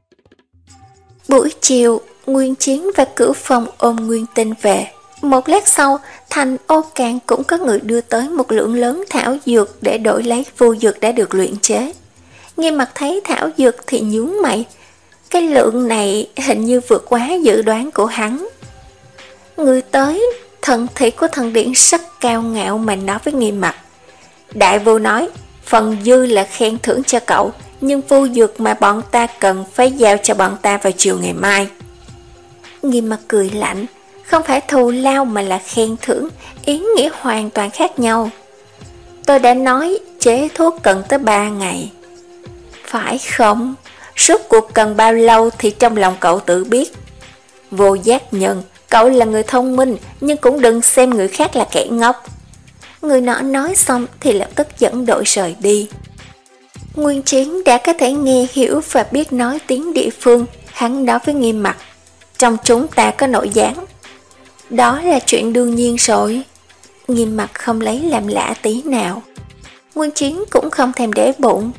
Buổi chiều, Nguyên Chiến và Cửu Phong ôm Nguyên Tinh về. Một lát sau, thành Ô Càn cũng có người đưa tới một lượng lớn thảo dược để đổi lấy phù dược đã được luyện chế. Nghiêm Mặt thấy thảo dược thì nhướng mày, cái lượng này hình như vượt quá dự đoán của hắn. Người tới, thần thị của thần điện rất cao ngạo mà nói với Nghiêm Mặt. Đại Vu nói, phần dư là khen thưởng cho cậu, nhưng phù dược mà bọn ta cần phải giao cho bọn ta vào chiều ngày mai. Nghiêm Mặt cười lạnh, không phải thù lao mà là khen thưởng, ý nghĩa hoàn toàn khác nhau. Tôi đã nói chế thuốc cần tới ba ngày. Phải không? Suốt cuộc cần bao lâu thì trong lòng cậu tự biết. Vô giác nhân, cậu là người thông minh, nhưng cũng đừng xem người khác là kẻ ngốc. Người nọ nói xong thì lập tức dẫn đội rời đi. Nguyên Chiến đã có thể nghe hiểu và biết nói tiếng địa phương, hắn nói với Nghiêm Mặt. Trong chúng ta có nội gián. Đó là chuyện đương nhiên rồi. Nghiêm Mặt không lấy làm lạ tí nào. Nguyên Chiến cũng không thèm để bụng.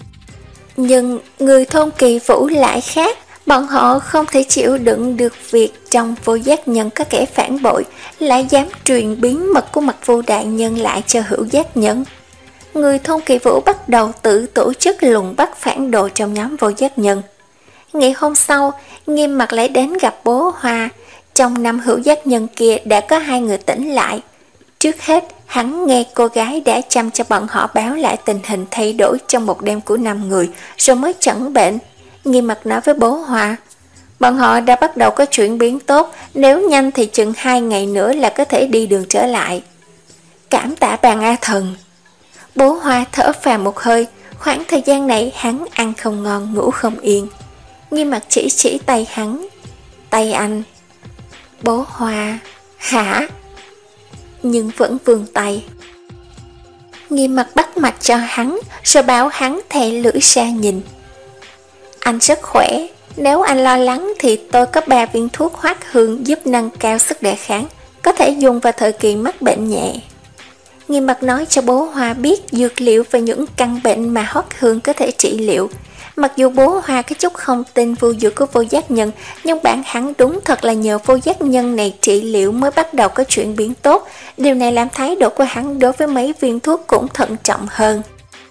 Nhưng người thôn Kỳ Vũ lại khác, bọn họ không thể chịu đựng được việc trong vô giác nhân có kẻ phản bội, lại dám truyền bí mật của Mặc Vô đại nhân lại cho hữu giác nhân. Người thôn Kỳ Vũ bắt đầu tự tổ chức lùng bắt phản đồ trong nhóm vô giác nhân. Ngày hôm sau, Nghiêm Mặt lại đến gặp bố Hoa. Trong năm hữu giác nhân kia đã có hai người tỉnh lại. Trước hết, hắn nghe cô gái đã chăm cho bọn họ báo lại tình hình thay đổi trong một đêm của năm người, rồi mới chẩn bệnh. Nghiêm Mặt nói với bố Hoa, bọn họ đã bắt đầu có chuyển biến tốt, nếu nhanh thì chừng hai ngày nữa là có thể đi đường trở lại. Cảm tạ Bàn A Thần. Bố Hoa thở phào một hơi, khoảng thời gian này hắn ăn không ngon ngủ không yên. Nghiêm Mặt chỉ chỉ tay hắn, tay anh. Bố Hoa, hả? Nhưng vẫn vươn tay. Nghiêm Mặt bắt mạch cho hắn, rồi bảo hắn thè lưỡi ra nhìn. Anh rất khỏe, nếu anh lo lắng thì tôi có ba viên thuốc hoát hương giúp nâng cao sức đề kháng, có thể dùng vào thời kỳ mắc bệnh nhẹ. Nghiêm mặt nói cho bố Hoa biết dược liệu và những căn bệnh mà Hoắc Hương có thể trị liệu. Mặc dù bố Hoa có chút không tin vô dược của Vô Giác Nhân, nhưng bản hắn đúng thật là nhờ Vô Giác Nhân này trị liệu mới bắt đầu có chuyển biến tốt. Điều này làm thái độ của hắn đối với mấy viên thuốc cũng thận trọng hơn.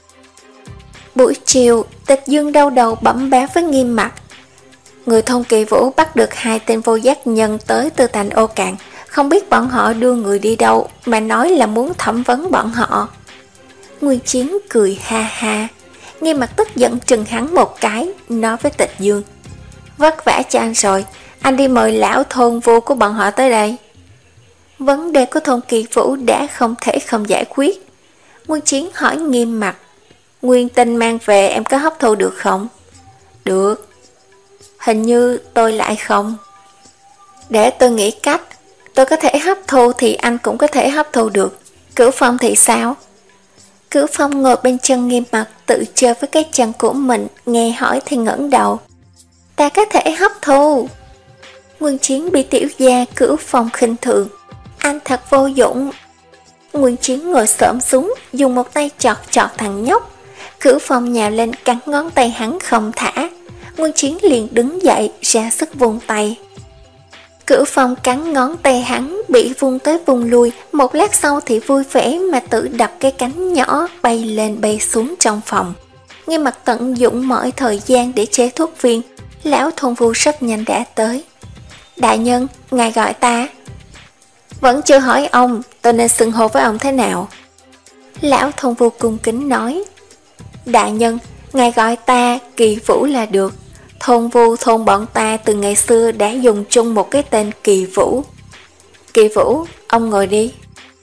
Buổi chiều, Tịch Dương đau đầu bẩm báo với Nghiêm mặt. Người thôn Kỳ Vũ bắt được hai tên Vô Giác Nhân tới từ thành Ô Cạn, không biết bọn họ đưa người đi đâu mà nói là muốn thẩm vấn bọn họ. Nguyên Chiến cười ha ha. Nghiêm mặt tức giận trừng hắn một cái, nói với Tịch Dương. Vất vả cho anh rồi, anh đi mời lão thôn Vu của bọn họ tới đây. Vấn đề của thôn Kỳ Vũ đã không thể không giải quyết. Nguyên Chiến hỏi Nghiêm mặt. Nguyên tinh mang về em có hấp thu được không? Được. Hình như tôi lại không. Để tôi nghĩ cách. Tôi có thể hấp thu thì anh cũng có thể hấp thu được. Cửu Phong thì sao? Cửu Phong ngồi bên chân Nghiêm mặt tự chơi với cái chân của mình, nghe hỏi thì ngẩng đầu. Ta có thể hấp thu. Nguyên Chiến bị tiểu gia Cửu Phong khinh thường. Anh thật vô dụng. Nguyên Chiến ngồi xổm xuống, dùng một tay chọt chọt thằng nhóc. Cửu Phong nhào lên cắn ngón tay hắn không thả. Nguyên Chiến liền đứng dậy ra sức vung tay. Cửu Phong cắn ngón tay hắn bị vung tới vung lui, một lát sau thì vui vẻ mà tự đập cái cánh nhỏ bay lên bay xuống trong phòng. Nghiêm mặt tận dụng mọi thời gian để chế thuốc viên, lão thôn Vu rất nhanh đã tới. Đại nhân, ngài gọi ta. Vẫn chưa hỏi ông, tôi nên xưng hô với ông thế nào? Lão thôn Vu cung kính nói. Đại nhân, ngài gọi ta Kỳ Vũ là được. Thôn Vu thôn bọn ta từ ngày xưa đã dùng chung một cái tên Kỳ Vũ. Kỳ Vũ, ông ngồi đi.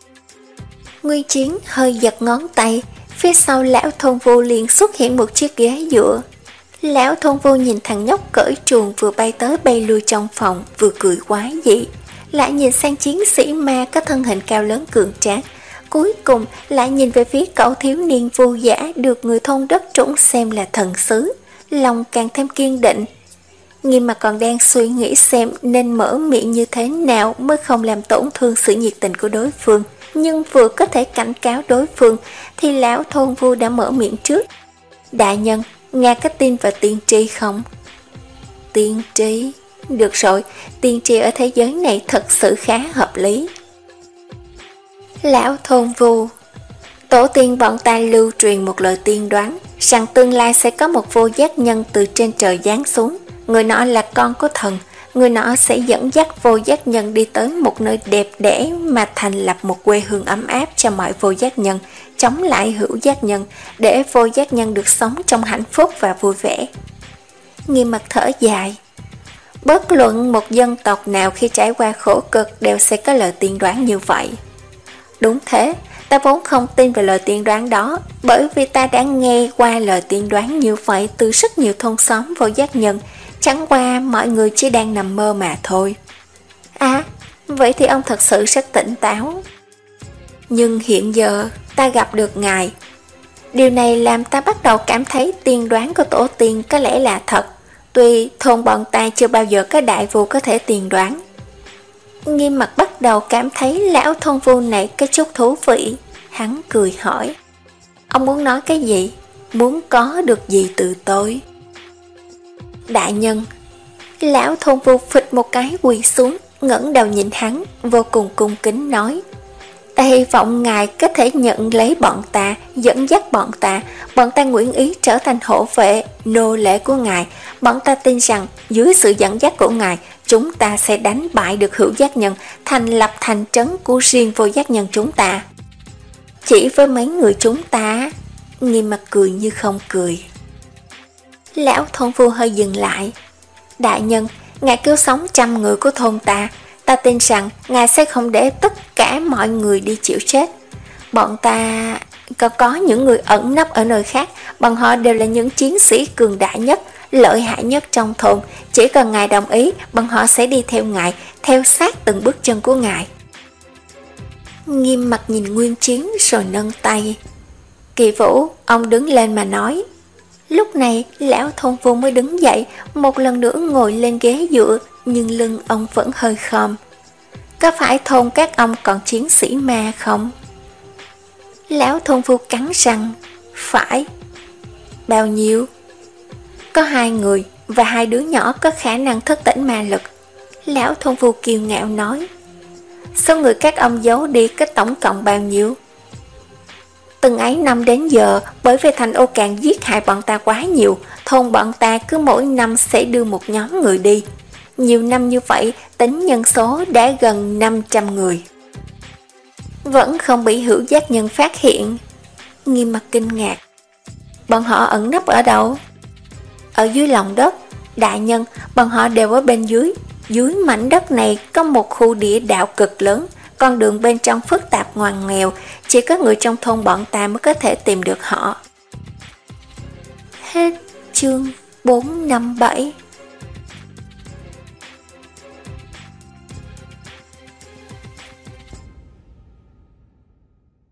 Nguyên Chiến hơi giật ngón tay, phía sau lão thôn Vu liền xuất hiện một chiếc ghế dựa. Lão thôn Vu nhìn thằng nhóc cởi truồng vừa bay tới bay lui trong phòng, vừa cười quái dị, lại nhìn sang chiến sĩ ma có thân hình cao lớn cường tráng, cuối cùng lại nhìn về phía cậu thiếu niên vô giả được người thôn đất trũng xem là thần sứ, lòng càng thêm kiên định. Nghiêm mặt còn đang suy nghĩ xem nên mở miệng như thế nào mới không làm tổn thương sự nhiệt tình của đối phương, nhưng vừa có thể cảnh cáo đối phương thì lão thôn Vu đã mở miệng trước. Đại nhân, ngài có tin vào tiên tri không? Tiên tri? Được rồi, tiên tri ở thế giới này thật sự khá hợp lý. Lão thôn Vu, tổ tiên bọn ta lưu truyền một lời tiên đoán rằng tương lai sẽ có một vô giác nhân từ trên trời giáng xuống. Người nọ là con của thần, người nọ sẽ dẫn dắt vô giác nhân đi tới một nơi đẹp đẽ mà thành lập một quê hương ấm áp cho mọi vô giác nhân, chống lại hữu giác nhân, để vô giác nhân được sống trong hạnh phúc và vui vẻ. Nghiêm mặt thở dài. Bất luận một dân tộc nào khi trải qua khổ cực đều sẽ có lời tiên đoán như vậy. Đúng thế, ta vốn không tin về lời tiên đoán đó, bởi vì ta đã nghe qua lời tiên đoán như vậy từ rất nhiều thôn xóm vô giác nhân, chẳng qua mọi người chỉ đang nằm mơ mà thôi. À, vậy thì ông thật sự rất tỉnh táo. Nhưng hiện giờ ta gặp được ngài. Điều này làm ta bắt đầu cảm thấy tiên đoán của tổ tiên có lẽ là thật, tuy thôn bọn ta chưa bao giờ có đại vu có thể tiên đoán. Nghiêm mặt bắt đầu cảm thấy lão thôn Vu này có chút thú vị. Hắn cười hỏi. Ông muốn nói cái gì? Muốn có được gì từ tôi? Đại nhân. Lão thôn Vu phịch một cái quỳ xuống, ngẩng đầu nhìn hắn, vô cùng cung kính nói. Ta hy vọng ngài có thể nhận lấy bọn ta, dẫn dắt bọn ta. Bọn ta nguyện ý trở thành hộ vệ, nô lệ của ngài. Bọn ta tin rằng dưới sự dẫn dắt của ngài, chúng ta sẽ đánh bại được hữu giác nhân, thành lập thành trấn của riêng vô giác nhân chúng ta. Chỉ với mấy người chúng ta? Nghiêm mặt cười như không cười. Lão thôn Vu hơi dừng lại. Đại nhân, ngài cứu sống trăm người của thôn ta. Ta tin rằng ngài sẽ không để tất cả mọi người đi chịu chết. Bọn ta có có những người ẩn nấp ở nơi khác, bọn họ đều là những chiến sĩ cường đại nhất, lợi hại nhất trong thôn. Chỉ cần ngài đồng ý, bọn họ sẽ đi theo ngài, theo sát từng bước chân của ngài. Nghiêm mặt nhìn Nguyên Chiến rồi nâng tay. Kỳ Vũ, ông đứng lên mà nói. Lúc này lão thôn Vu mới đứng dậy, một lần nữa ngồi lên ghế dựa, nhưng lưng ông vẫn hơi khom. Có phải thôn các ông còn chiến sĩ ma không? Lão thôn phu cắn răng. Phải. Bao nhiêu? Có hai người và hai đứa nhỏ có khả năng thức tỉnh ma lực. Lão thôn phu kiêu ngạo nói. Số người các ông giấu đi có tổng cộng bao nhiêu? Từng ấy năm đến giờ, bởi vì thành Ô Cạn giết hại bọn ta quá nhiều, thôn bọn ta cứ mỗi năm sẽ đưa một nhóm người đi. Nhiều năm như vậy, tính nhân số đã gần năm trăm người. Vẫn không bị hữu giác nhân phát hiện. Nghiêm mặt kinh ngạc. Bọn họ ẩn nấp ở đâu? Ở dưới lòng đất. Đại nhân, bọn họ đều ở bên dưới. Dưới mảnh đất này có một khu địa đạo cực lớn, con đường bên trong phức tạp ngoằn nghèo, chỉ có người trong thôn bọn ta mới có thể tìm được họ. Hết chương bốn năm bảy.